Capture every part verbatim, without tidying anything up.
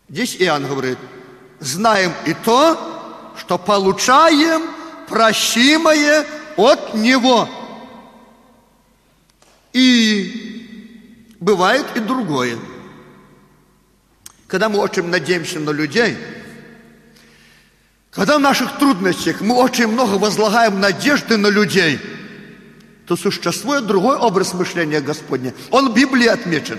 Здесь Иоанн говорит: знаем и то, что получаем прощимое от Него. И бывает и другое. Когда мы очень надеемся на людей, когда в наших трудностях мы очень много возлагаем надежды на людей, то существует другой образ мышления Господня. Он в Библии отмечен.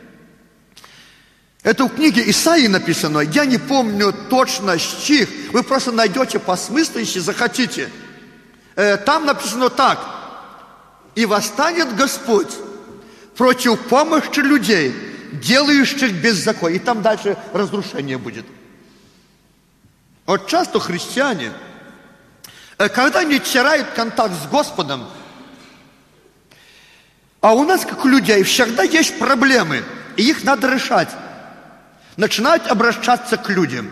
Это в книге Исаии написано. Я не помню точно стих. Вы просто найдете по смыслу, если захотите. Там написано так: «И восстанет Господь против помощи людей, делающих беззаконие». И там дальше разрушение будет. Вот часто христиане, когда они теряют контакт с Господом, а у нас, как у людей, всегда есть проблемы, и их надо решать, начинают обращаться к людям.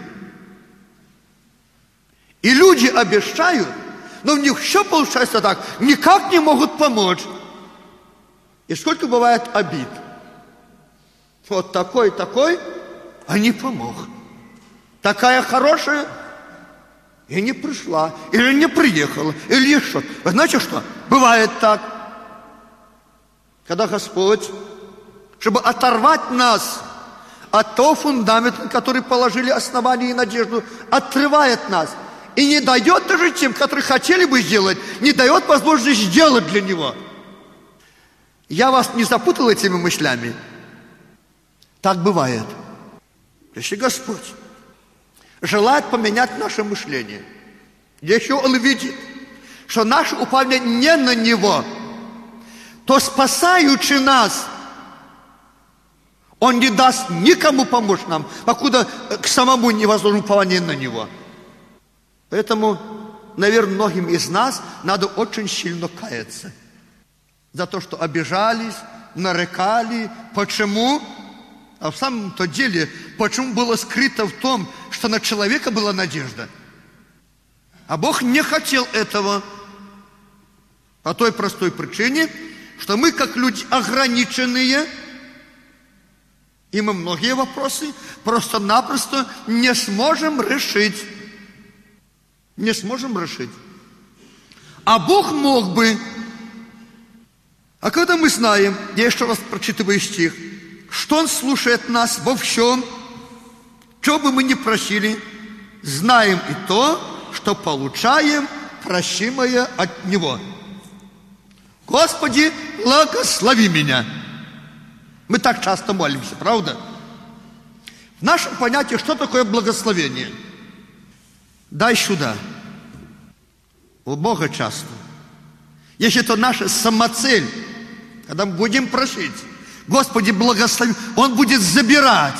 И люди обещают, но у них все получается так, никак не могут помочь. И сколько бывает обид. Вот такой, такой, а не помог. Такая хорошая, и не пришла, или не приехала, или еще. Вы знаете что? Бывает так. Когда Господь, чтобы оторвать нас от того фундамента, который положили основание и надежду, отрывает нас. И не дает даже тем, которые хотели бы сделать, не дает возможности сделать для Него. Я вас не запутал этими мыслями? Так бывает. Если Господь желает поменять наше мышление, если Он видит, что наше упование не на Него, то, спасаючи нас, Он не даст никому помочь нам, покуда к самому не возложим упование на Него. Поэтому, наверное, многим из нас надо очень сильно каяться за то, что обижались, нарекали. Почему? А в самом-то деле, почему было скрыто в том, что на человека была надежда? А Бог не хотел этого. По той простой причине, что мы, как люди ограниченные, и мы многие вопросы просто-напросто не сможем решить. Не сможем решить. А Бог мог бы. А когда мы знаем, я еще раз прочитываю стих, что Он слушает нас во всем, что бы мы ни просили, знаем и то, что получаем прощимое от Него. Господи, благослови меня. Мы так часто молимся, правда? В нашем понятии, что такое благословение? Дай сюда. У Бога часто. Если это наша самоцель, когда мы будем просить, Господи, благослови, Он будет забирать.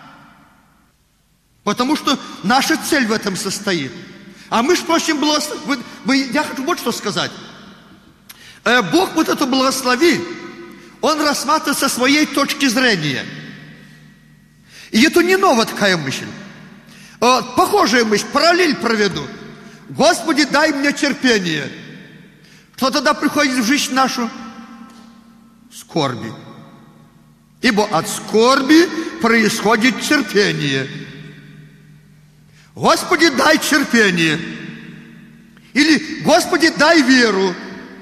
Потому что наша цель в этом состоит. А мы же просим благословить. Я хочу вот что сказать. Бог вот это благослови, Он рассматривает со своей точки зрения. И это не новая такая мысль. Похожая мысль, параллель проведу. Господи, дай мне терпение. Что тогда приходит в жизнь нашу? Скорби. Ибо от скорби происходит терпение. Господи, дай терпение. Или Господи, дай веру.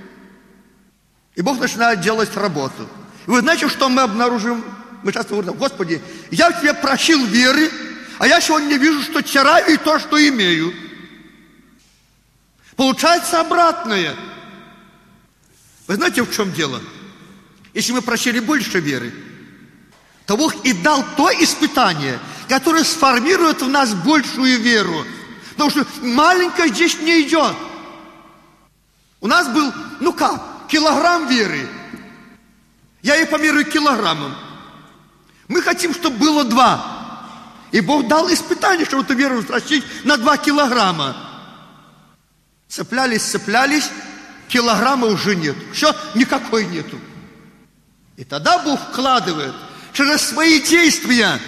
И Бог начинает делать работу. И вы знаете, что мы обнаружим? Мы часто говорим: Господи, я в Тебе просил веры, а я сегодня не вижу, что теряю и то, что имею. Получается обратное. Вы знаете, в чем дело? Если мы просили больше веры, то Бог и дал то испытание, которое сформирует в нас большую веру. Потому что маленькое здесь не идет. У нас был, ну как, килограмм веры. Я ее померяю килограммом. Мы хотим, чтобы было два. И Бог дал испытание, чтобы эту веру взрастить на два килограмма. Цеплялись, цеплялись, килограмма уже нет. Все, никакой нету. И тогда Бог вкладывает через свои действия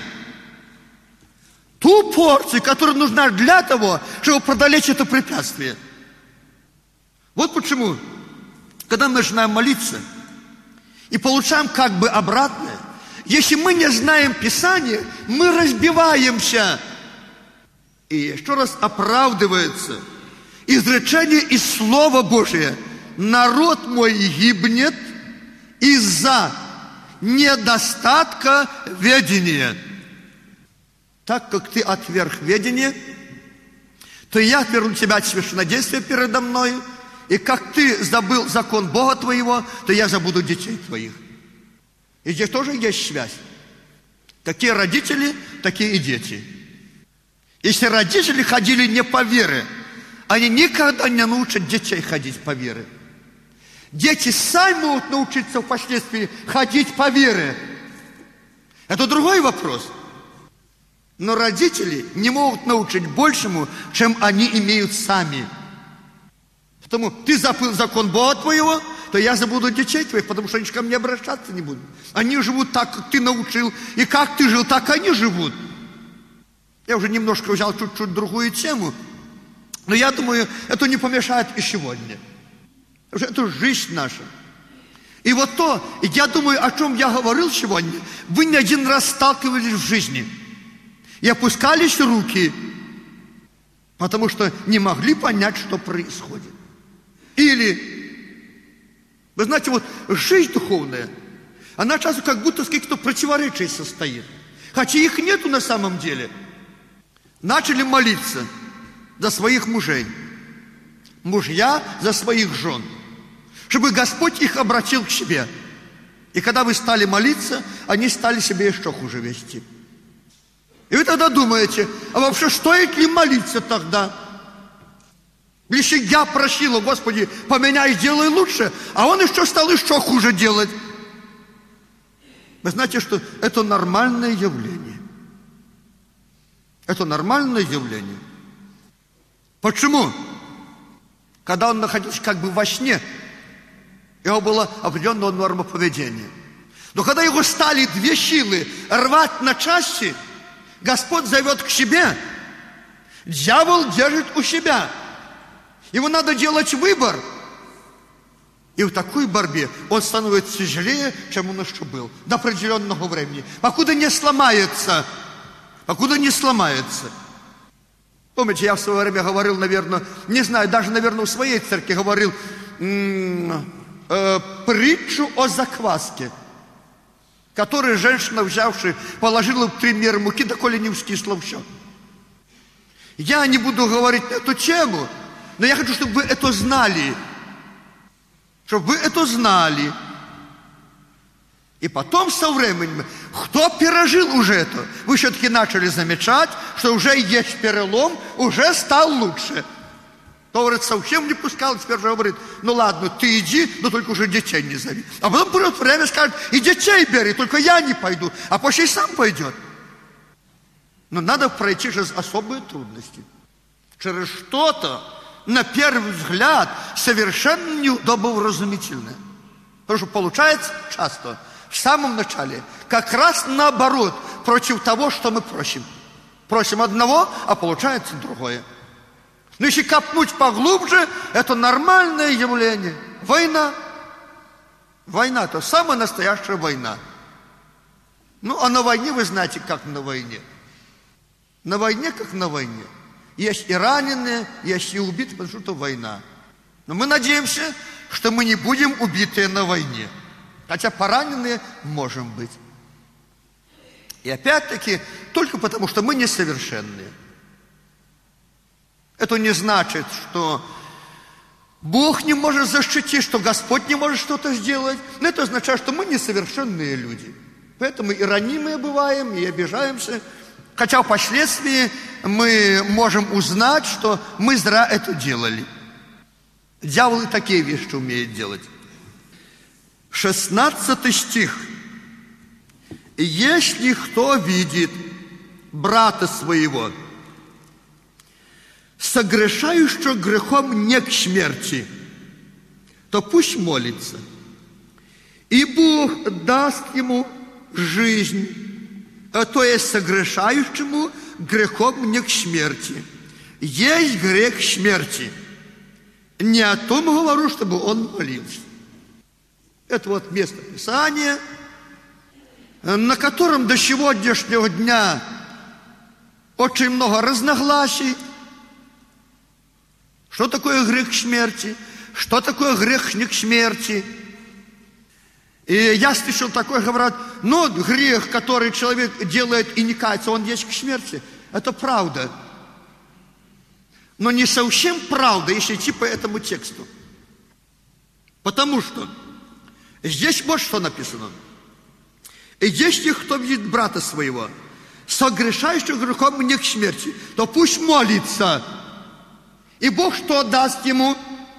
ту порцию, которая нужна для того, чтобы преодолеть это препятствие. Вот почему, когда мы начинаем молиться и получаем как бы обратное, Если мы не знаем Писание, мы разбиваемся. И еще раз оправдывается изречение из Слова Божия. Народ мой гибнет из-за недостатка ведения. Так как ты отверг ведение, то я отвергну тебя от священнодействия передо мной, и как ты забыл закон Бога твоего, то я забуду детей твоих. И здесь тоже есть связь. Какие родители, такие и дети. Если родители ходили не по вере, они никогда не научат детей ходить по вере. Дети сами могут научиться впоследствии ходить по вере. Это другой вопрос. Но родители не могут научить большему, чем они имеют сами. Потому ты забыл закон Бога твоего, то я забуду детей твоих, потому что они ко мне обращаться не будут. Они живут так, как ты научил, и как ты жил, так они живут. Я уже немножко взял чуть-чуть другую тему, но я думаю, это не помешает и сегодня. Потому что это жизнь наша. И вот то, я думаю, о чем я говорил сегодня, вы не один раз сталкивались в жизни. И опускались руки, потому что не могли понять, что происходит. Или, вы знаете, вот жизнь духовная, она часто как будто с каких-то противоречий состоит. Хотя их нету на самом деле. Начали молиться за своих мужей. Мужья за своих жен. Чтобы Господь их обратил к себе. И когда вы стали молиться, они стали себе еще хуже вести. И вы тогда думаете, а вообще стоит ли молиться тогда? Если я просила, Господи, поменяй, сделай лучше, а он еще стал еще хуже делать. Вы знаете, что это нормальное явление. Это нормальное явление. Почему? Когда он находился как бы во сне, у него была определенная норма поведения. Но когда его стали две силы рвать на части, Господь зовет к себе, дьявол держит у себя. Ему надо делать выбор. И в такой борьбе он становится тяжелее, чем он еще был. До определенного времени. Покуда не сломается. Покуда не сломается. Помните, я в свое время говорил, наверное, не знаю, даже, наверное, в своей церкви говорил м- э, притчу о закваске, которую женщина, взявшая, положила в три меры муки, доколе не вскисло все. Я не буду говорить на эту тему, но я хочу, чтобы вы это знали. Чтобы вы это знали. И потом со временем, кто пережил уже это, вы все-таки начали замечать, что уже есть перелом, уже стал лучше. Кто, говорит, совсем не пускал, теперь же говорит, ну ладно, ты иди, но только уже детей не зови. А потом придет время, скажет, и детей бери, только я не пойду, а после сам пойдет. Но надо пройти через особые трудности. Через что-то, на первый взгляд, совершенно неудобовразумительное. Потому что получается часто, в самом начале, как раз наоборот, против того, что мы просим. Просим одного, а получается другое. Но если копнуть поглубже, это нормальное явление. Война. Война – это самая настоящая война. Ну, а на войне, вы знаете, как на войне. На войне, как на войне. Есть и раненые, есть и убитые, потому что это война. Но мы надеемся, что мы не будем убитые на войне. Хотя пораненные можем быть. И опять-таки, только потому, что мы несовершенные. Это не значит, что Бог не может защитить, что Господь не может что-то сделать. Но это означает, что мы несовершенные люди. Поэтому и ранимые бываем, и обижаемся. Хотя впоследствии мы можем узнать, что мы зря это делали. Дьявол и такие вещи умеет делать. шестнадцатый стих. «Если кто видит брата своего, согрешающего грехом не к смерти, то пусть молится, и Бог даст ему жизнь, то есть согрешающему грехом не к смерти. Есть грех смерти. Не о том говорю, чтобы он молился». Это вот место Писания, на котором до сегодняшнего дня очень много разногласий. Что такое грех к смерти? Что такое грех не к смерти? И я слышал такое, говорят, ну, грех, который человек делает и не кается, он есть к смерти. Это правда. Но не совсем правда, если идти по этому тексту. Потому что здесь вот что написано. И если кто видит брата своего, согрешающего грехом не к смерти, то пусть молится. И Бог что даст ему?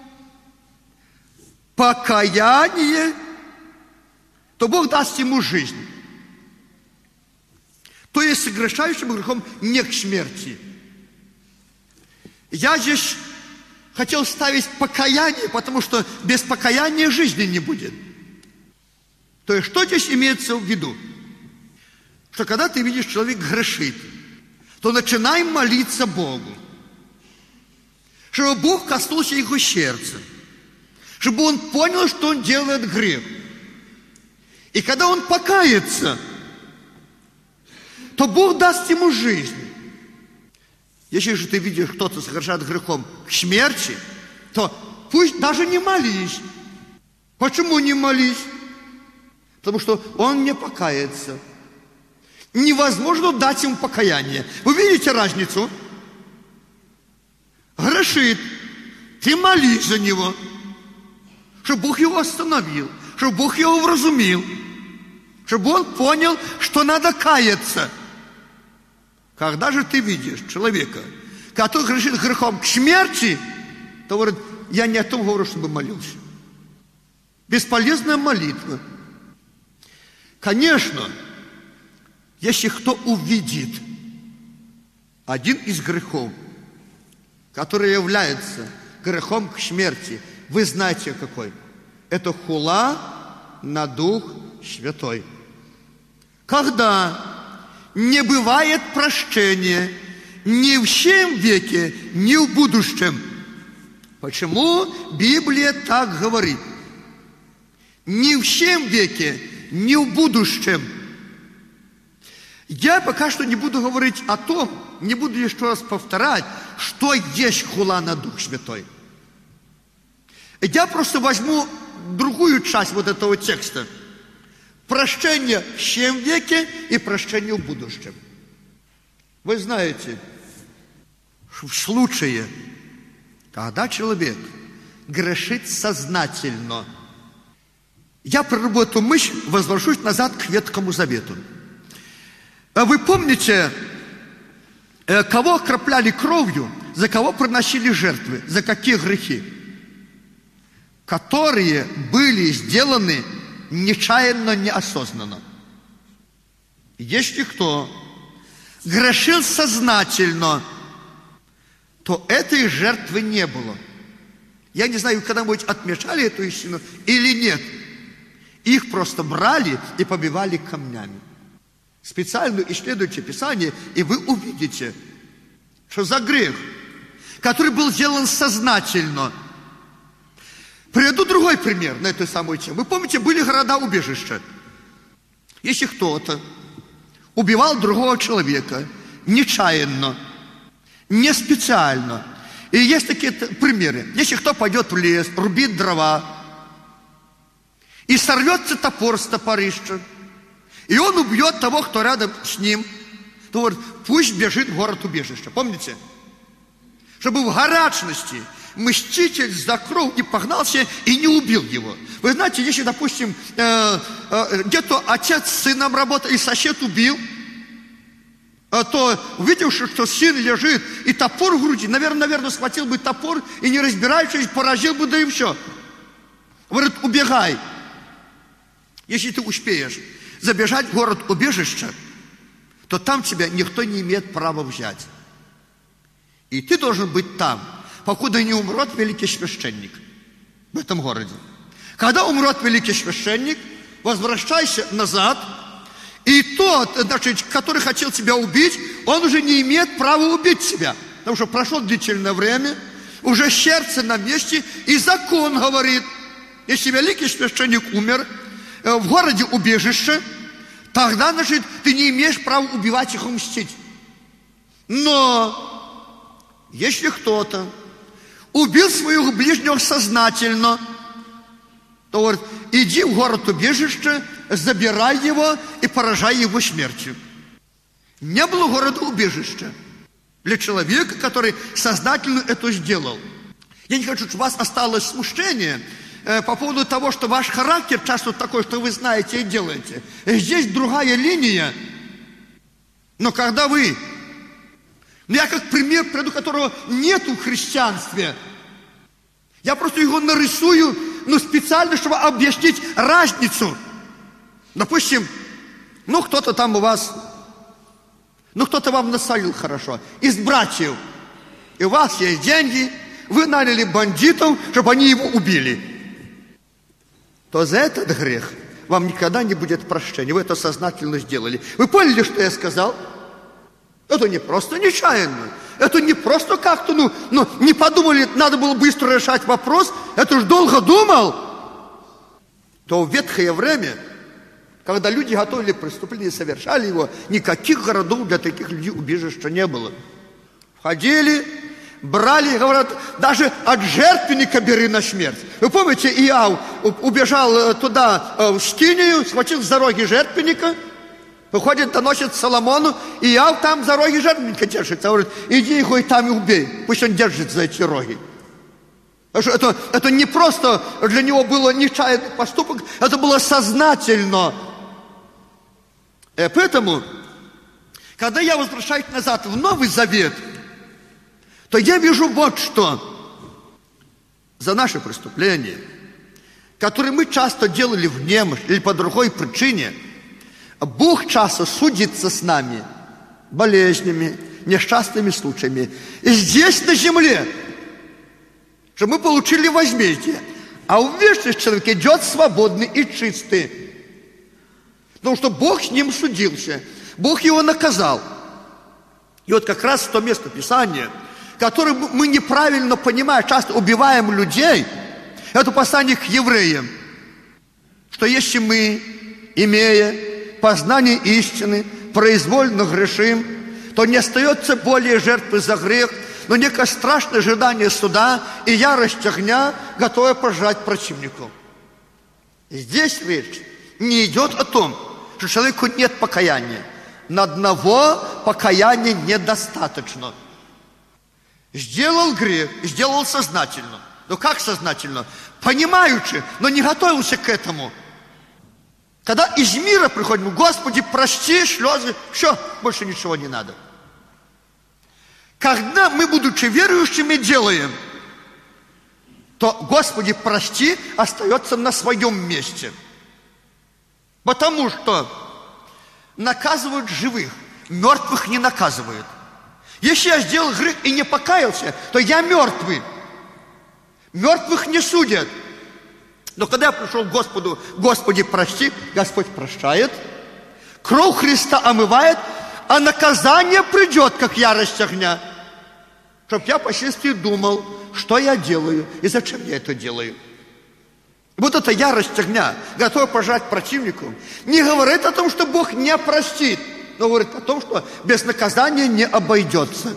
Покаяние, то Бог даст ему жизнь. То есть согрешающим грехом не к смерти. Я здесь хотел ставить покаяние, потому что без покаяния жизни не будет. То есть что здесь имеется в виду? Что когда ты видишь, человек грешит, то начинай молиться Богу, чтобы Бог коснулся его сердца, чтобы он понял, что он делает грех. И когда он покается, то Бог даст ему жизнь. Если же ты видишь, кто-то совершает грехом к смерти, то пусть даже не молись. Почему не молись? Потому что он не покается. Невозможно дать ему покаяние. Вы видите разницу? Грешит. Ты молись за него, чтобы Бог его остановил, чтобы Бог его вразумил, чтобы он понял, что надо каяться. Когда же ты видишь человека, который грешит грехом к смерти, то говорит, я не о том говорю, чтобы молился. Бесполезная молитва. Конечно, если кто увидит один из грехов, который является грехом к смерти, вы знаете какой? Это хула на Дух Святой. Когда не бывает прощения ни в сем веке, ни в будущем. Почему Библия так говорит? Ни в сем веке, ни в будущем. Я пока что не буду говорить о том, не буду еще раз повторять, что есть хула на Дух Святой. Я просто возьму другую часть вот этого текста. Прощение в сем веке и прощение в будущем. Вы знаете, в случае, когда человек грешит сознательно, я прорву эту мысль, возвращусь назад к Ветхому Завету. Вы помните, кого окропляли кровью, за кого приносили жертвы, за какие грехи? Которые были сделаны нечаянно, неосознанно. Если кто грешил сознательно, то этой жертвы не было. Я не знаю, когда-нибудь отмечали эту истину или нет. Их просто брали и побивали камнями. Специально исследуйте Писание, и вы увидите, что за грех, который был сделан сознательно. Приведу другой пример на эту самую тему. Вы помните, были города-убежища. Если кто-то убивал другого человека нечаянно, не специально. И есть такие примеры. Если кто пойдет в лес, рубит дрова, и сорвется топор с топорища, и он убьет того, кто рядом с ним, то вот пусть бежит в город-убежище. Помните? Чтобы в горячности мститель за кровь не погнался и не убил его. Вы знаете, если, допустим, э, э, где-то отец с сыном работает, и сосед убил, э, то, увидевши, что сын лежит, и топор в груди, наверное, наверное, схватил бы топор и, не разбираючись, поразил бы, да и все. Говорит, убегай. Если ты успеешь забежать в город-убежище, то там тебя никто не имеет права взять. И ты должен быть там, покуда не умрет великий священник в этом городе. Когда умрет великий священник, возвращайся назад, и тот, значит, который хотел тебя убить, он уже не имеет права убить тебя, потому что прошло длительное время, уже сердце на месте, и закон говорит, если великий священник умер в городе убежище, Тогда, значит, ты не имеешь права убивать их и мстить. Но если кто-то убил своего ближнего сознательно, то говорит, иди в город-убежище, забирай его и поражай его смертью. Не было города-убежища для человека, который сознательно это сделал. Я не хочу, чтобы у вас осталось смущение э, по поводу того, что ваш характер часто такой, что вы знаете и делаете. Здесь другая линия. Но когда вы... Ну, я как пример, приду, которого нету в христианстве. Я просто его нарисую, ну, специально, чтобы объяснить разницу. Допустим, ну, кто-то там у вас... Ну, кто-то вам насолил хорошо, из братьев. И у вас есть деньги, вы наняли бандитов, чтобы они его убили. То за этот грех вам никогда не будет прощения. Вы это сознательно сделали. Вы поняли, что я сказал? Это не просто нечаянно. Это не просто как-то, ну, ну не подумали, надо было быстро решать вопрос. Это уж долго думал. То в ветхое время... Когда люди готовили преступление, совершали его, никаких городов для таких людей убежища не было. Входили, брали, говорят, даже от жертвенника бери на смерть. Вы помните, Иав убежал туда, в Скинию, схватил за роги жертвенника, выходит, доносит Соломону, Иав там за роги жертвенника держится. Говорит, иди его и там и убей, пусть он держит за эти роги. Это, это не просто для него было нечаянный поступок, это было сознательно. И поэтому, когда я возвращаюсь назад в Новый Завет, то я вижу вот что. За наши преступления, которые мы часто делали в немощь или по другой причине, Бог часто судится с нами болезнями, несчастными случаями. И здесь на земле, что мы получили возмездие, а в вечности человек идет свободный и чистый. Потому что Бог с ним судился, Бог его наказал. И вот как раз в то место Писания, которое мы неправильно понимаем, часто убиваем людей, это послание к евреям, что если мы, имея познание истины, произвольно грешим, то не остается более жертвы за грех, но некое страшное ожидание суда и ярость огня, готовая пожрать противнику. Здесь речь не идет о том, что человеку нет покаяния. На одного покаяния недостаточно. Сделал грех, сделал сознательно. Но как сознательно? Понимаючи, но не готовился к этому. Когда из мира приходим, Господи, прости, слезы, все, больше ничего не надо. Когда мы, будучи верующими, делаем, то Господи, прости, остается на своем месте. Потому что наказывают живых, мертвых не наказывают. Если я сделал грех и не покаялся, то я мертвый. Мертвых не судят. Но когда я пришел к Господу, Господи, прости, Господь прощает, кровь Христа омывает, а наказание придет, как ярость огня. Чтоб я впоследствии думал, что я делаю и зачем я это делаю. Вот эта ярость огня, готова пожать противнику, не говорит о том, что Бог не простит, но говорит о том, что без наказания не обойдется.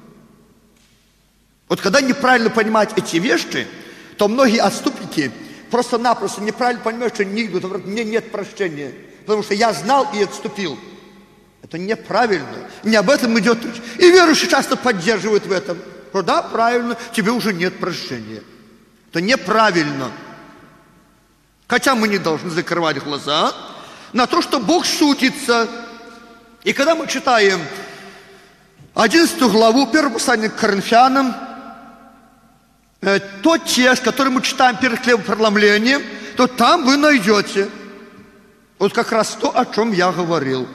Вот когда неправильно понимать эти вещи, то многие отступники просто-напросто неправильно понимают, что не идут, говорят, мне нет прощения, потому что я знал и отступил. Это неправильно, не об этом идет речь. И верующие часто поддерживают в этом, что да, правильно, тебе уже нет прощения. Это неправильно. Хотя мы не должны закрывать глаза на то, что Бог судится. И когда мы читаем одиннадцатую главу, первое послание к Коринфянам, э, тот текст, который мы читаем перед хлебопреломлением, то там вы найдете вот как раз то, о чем я говорил.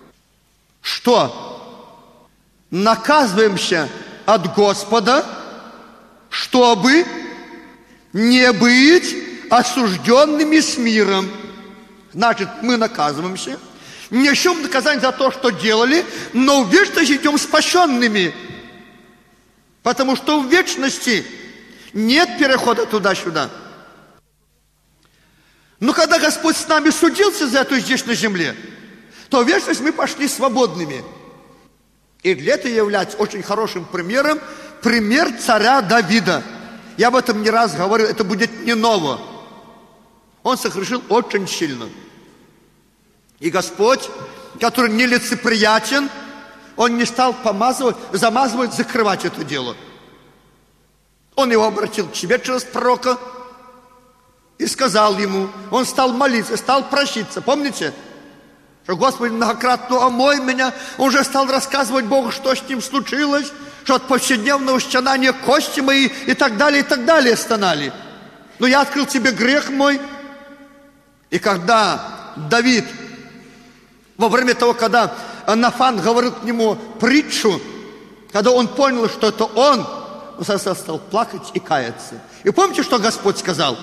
Что? Наказываемся от Господа, чтобы не быть осужденными с миром. Значит, мы наказываемся, несем наказание за то, что делали, но в вечности идем спасенными. Потому что в вечности нет перехода туда-сюда. Но когда Господь с нами судился за это здесь на земле, то в вечность мы пошли свободными. И для этого является очень хорошим примером пример царя Давида. Я об этом не раз говорил, это будет не ново. Он согрешил очень сильно. И Господь, который нелицеприятен, Он не стал помазывать, замазывать, закрывать это дело. Он его обратил к себе через пророка и сказал ему, он стал молиться, стал проситься. Помните? Что Господи, многократно омой меня. Он уже стал рассказывать Богу, что с ним случилось, что от повседневного стенания кости мои и так далее, и так далее стонали. Но я открыл тебе грех мой. И когда Давид, во время того, когда Нафан говорил к нему притчу, когда он понял, что это он, он стал плакать и каяться. И помните, что Господь сказал?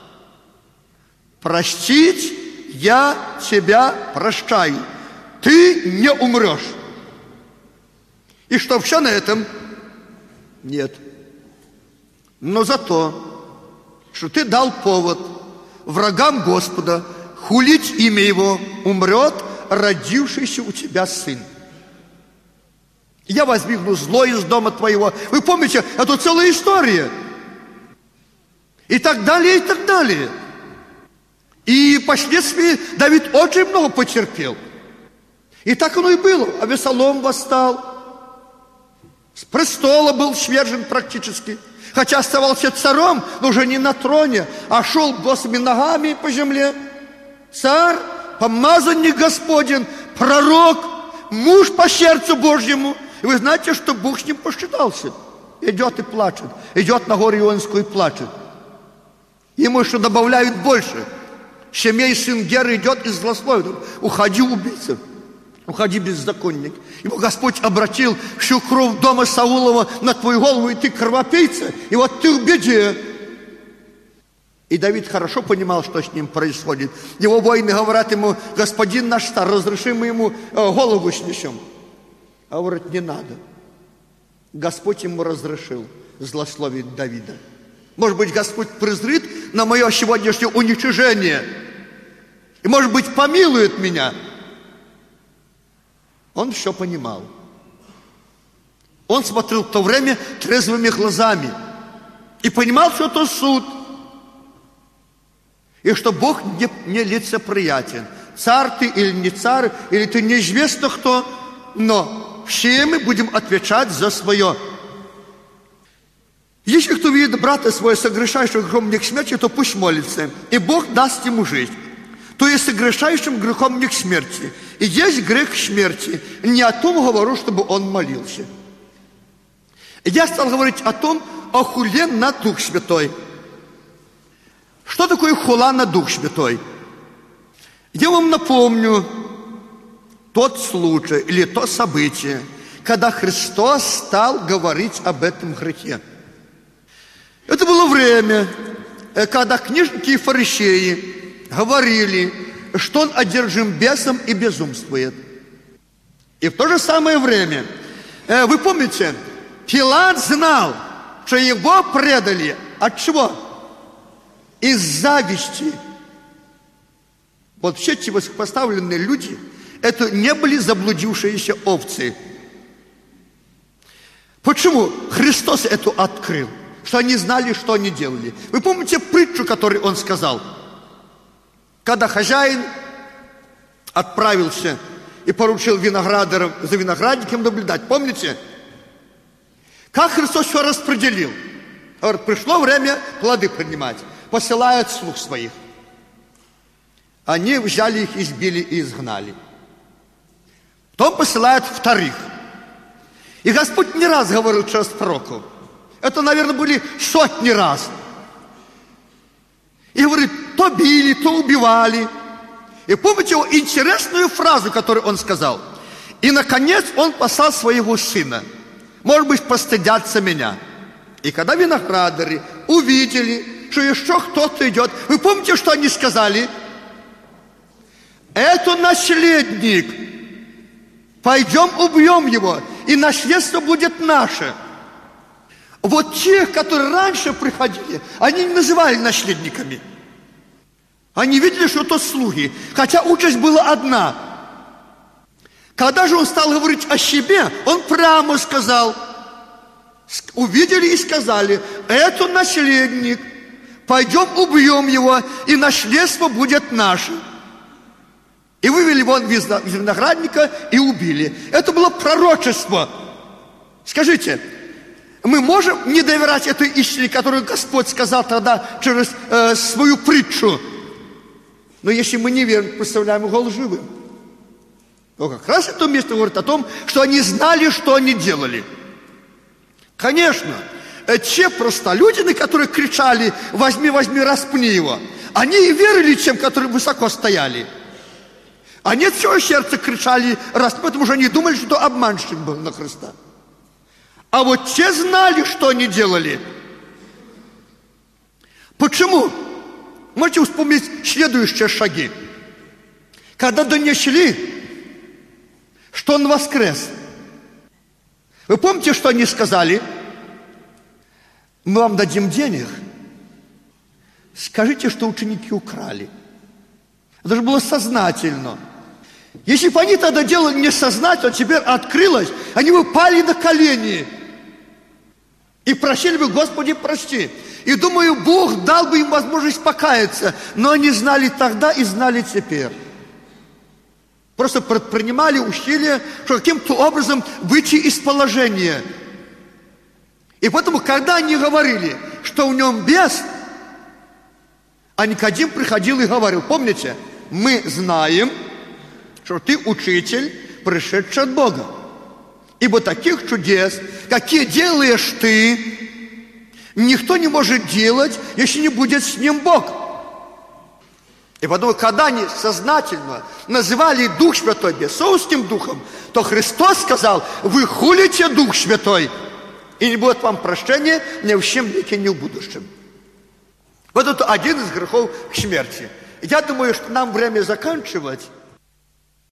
Простить я тебя прощаю, ты не умрешь. И что, все на этом? Нет. Но зато, что ты дал повод врагам Господа хулить имя Его, умрет родившийся у тебя сын. Я воздвигну зло из дома твоего. Вы помните, это целая история. И так далее, и так далее. И впоследствии Давид очень много потерпел. И так оно и было. Авесолом восстал. С престола был свержен практически. Хотя оставался царем, но уже не на троне, а шел босыми ногами по земле. Царь, помазанник Господень, пророк, муж по сердцу Божьему. И вы знаете, что Бог с ним посчитался. Идет и плачет. Идет на гору Ионскую и плачет. Ему еще добавляют больше. Шемей, сын Геры, идет и злословит. Уходи, убийца. Уходи, беззаконник. Ибо Господь обратил всю кровь дома Саулова на твою голову, и ты кровопийца. И вот ты в беде. И Давид хорошо понимал, что с ним происходит. Его воины говорят ему: господин наш царь, разреши мы ему голову снесем. А говорит: не надо. Господь ему разрешил злословить Давида. Может быть, Господь презрит на мое сегодняшнее уничижение. И, может быть, помилует меня. Он все понимал. Он смотрел в то время трезвыми глазами. И понимал, что это суд. И что Бог не, не лицеприятен. Царь ты или не царь, или ты неизвестно кто, но все мы будем отвечать за свое. Если кто видит брата своего согрешающего грехом не к смерти, то пусть молится, и Бог даст ему жизнь. То есть согрешающим грехом не к смерти. И есть грех к смерти. Не о том говорю, чтобы он молился. Я стал говорить о том, о хуле на Дух Святой. Что такое хула на Дух Святой? Я вам напомню тот случай или то событие, когда Христос стал говорить об этом грехе. Это было время, когда книжники и фарисеи говорили, что он одержим бесом и безумствует. И в то же самое время, вы помните, Пилат знал, что его предали. От чего? Из зависти. Вот все эти высокопоставленные люди, это не были заблудившиеся овцы. Почему Христос это открыл? Что они знали, что они делали. Вы помните притчу, которую он сказал? Когда хозяин отправился и поручил виноградарям за виноградником наблюдать. Помните? Как Христос все распределил? Говорит, пришло время плоды принимать. Посылает слуг своих. Они взяли их, избили и изгнали. Потом посылают вторых. И Господь не раз говорил через пророков. Это, наверное, были сотни раз. И говорит, то били, то убивали. И помните его интересную фразу, которую он сказал? И, наконец, он послал своего сына. Может быть, постыдятся меня. И когда виноградари увидели, что еще кто-то идет, вы помните, что они сказали? Это наследник. Пойдем убьем его, и наследство будет наше. Вот тех, которые раньше приходили, они не называли наследниками. Они видели, что это слуги. Хотя участь была одна. Когда же он стал говорить о себе, он прямо сказал, увидели и сказали: это наследник, пойдем убьем его, и наследство будет наше. И вывели его из виноградника и убили. Это было пророчество. Скажите, мы можем не доверять этой истине, которую Господь сказал тогда через э, свою притчу? Но если мы не верим, представляем его лживым. Но как раз это место говорит о том, что они знали, что они делали. Конечно, те простолюдины, которые кричали: возьми, возьми, распни его, они и верили тем, которые высоко стояли. Они от всего сердца кричали: распни, потому что они думали, что обманщик был на Христа. А вот те знали, что они делали. Почему? Можете вспомнить следующие шаги. Когда донесли, что он воскрес. Вы помните, что они сказали? Мы вам дадим денег. Скажите, что ученики украли. Это же было сознательно. Если бы они тогда делали несознательно, теперь открылось, они бы пали на колени и просили бы: Господи, прости. И думаю, Бог дал бы им возможность покаяться. Но они знали тогда и знали теперь. Просто предпринимали усилия, что каким-то образом выйти из положения. И поэтому, когда они говорили, что в нем бес, а Никодим приходил и говорил: помните, мы знаем, что ты учитель, пришедший от Бога. Ибо таких чудес, какие делаешь ты, никто не может делать, если не будет с ним Бог. И потому, когда они сознательно называли Дух Святой бесовским духом, то Христос сказал: вы хулите Дух Святой, и не будет вам прощения ни в чем веке, ни в будущем. Вот это один из грехов к смерти. Я думаю, что нам время заканчивать.